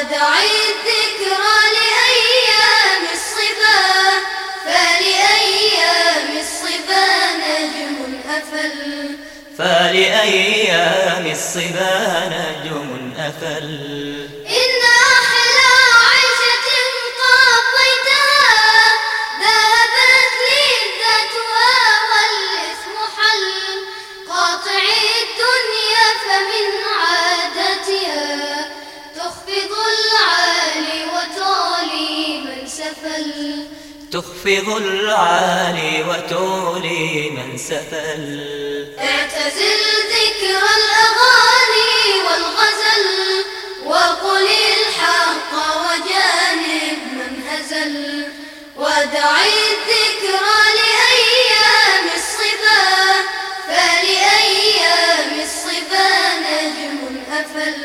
ودع الذكرى لأيام الصبا، فلأيام الصبا نجم أفل، فلأيام الصبا نجم أفل. إن أحلى عيشة قضيتها ذهبت لذتها والإثم حل، قاطع الدنيا فمن عادتها تخفض العالي وتعلي من سفل، تخفض العالي وتولي من سفل. اعتزل ذكر الأغاني والغزل، وقل الحق وجانب من هزل، ودع الذكرى لأيام الصبا، فلأيام الصبا نجم أفل،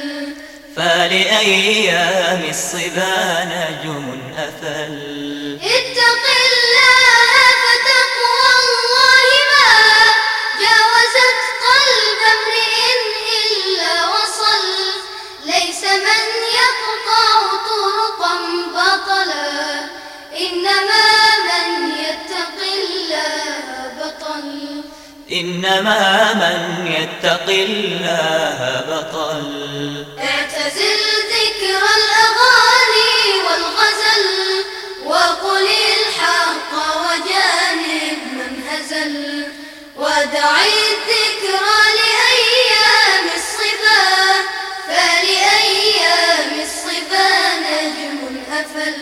فلأيام الصبا نجم أفل. اتق الله فتقوى الله ما جاوزت قلب امرئ إلا وصل، ليس من يقطع طرقا بطلا، إنما من يتق الله بطل، إنما من يتق الله بطل. اعتزل ذكر الأغاني والغزل، وقل الحق وجانب من هزل، ودع الذكرى لأيام الصبا، فلأيام الصبا نجم أفل،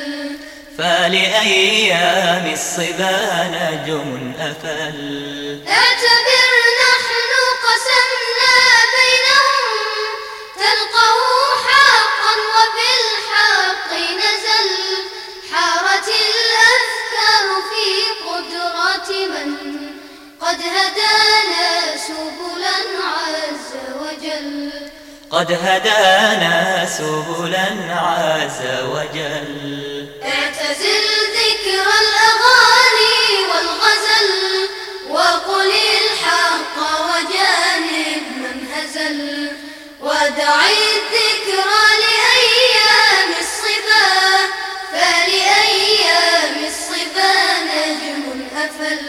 فلأيام الصبا نجم أفل. اعتبر نحن قسمنا بينهم تلقه حقا وبالحق نزل، حارت الأفكار في قدرة من قد هدانا سبلا عز وجل، قد هدانا سبلا عز وجل. اعتزل ذكر الأغاني والغزل، وقل الحق وجانب من هزل، ودع الذكرى لأيام الصبا، فلأيام الصبا نجم أفل،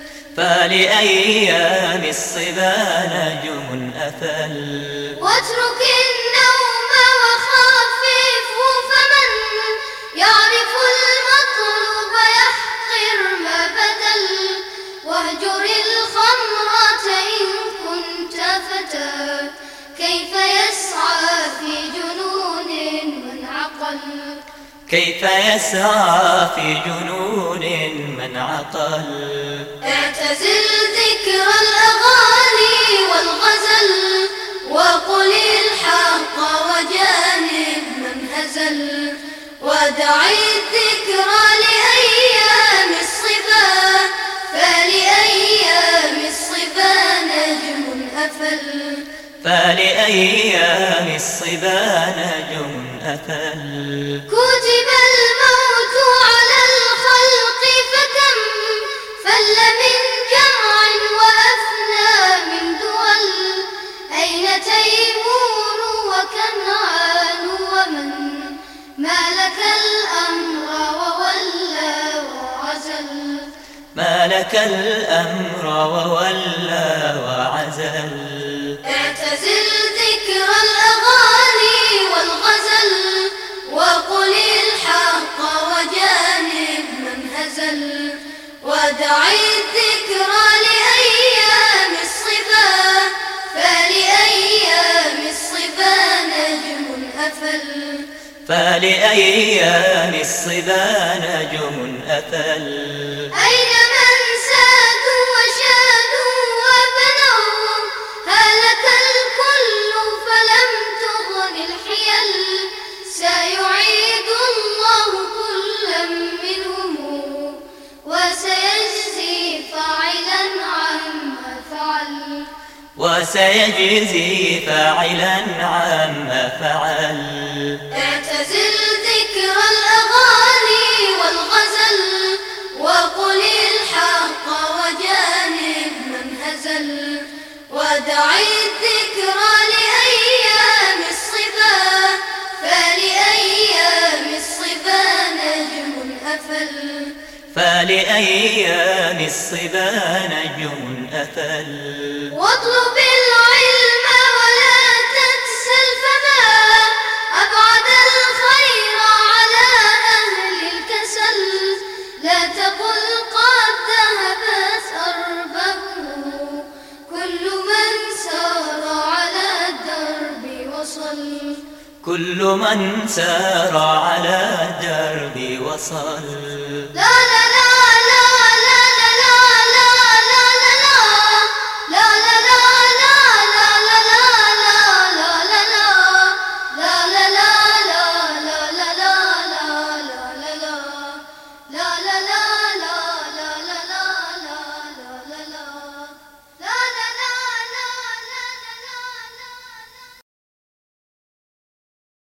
فلأيام الصبا نجم أفل. واترك النوم وخففه، فمن يعرف المطلوب يحقر ما بدل، واهجر الخمرة إن كنت فتى، كيف يسعى في جنون من عقل، كيف يسعى في جنون من عقل. اعتزل ذكر الأغاني والغزل، وقل الحق وجانب من هزل، ودع الذكرى لأيام الصبا، فلأيام الصبا نجم أفل، فلأيام الصبا نجم أفل. كتب الموت على الخلق فكم فل من جمع وأفنى من دول، أين تيمور وكنعان ومن مالك الأمر وولى وعزل، مالك الأمر وولى وعزل. اعتزل ذكر الأغاني والغزل، وقل الحق وجانب من هزل، ودع الذكرى لأيام الصبا، فلأيام الصبا نجم أفل، فلأيام الصبا نجم أفل. أين من سادوا وشادوا وبنوا، هلك الكل فلم تغن الحيل، سيعيد الله كلا منهم، وسيجزي فاعلا عما فعل، وسيجزي فاعلا عما فعل. اعتزل ذكر الأغاني والغزل، وقل الحق وجانب من هزل، ودع الذكرى لأيام الصبا، فلأيام أفل. فلأيام الصبا نجم أفل. واطلب العلم ولا تكسل فما أبعد الخير على أهل الكسل. لا تقل قد ذهبت أربابه كل من سار على الدرب وصل. كل من سار على الدرب وصل. لا لا لا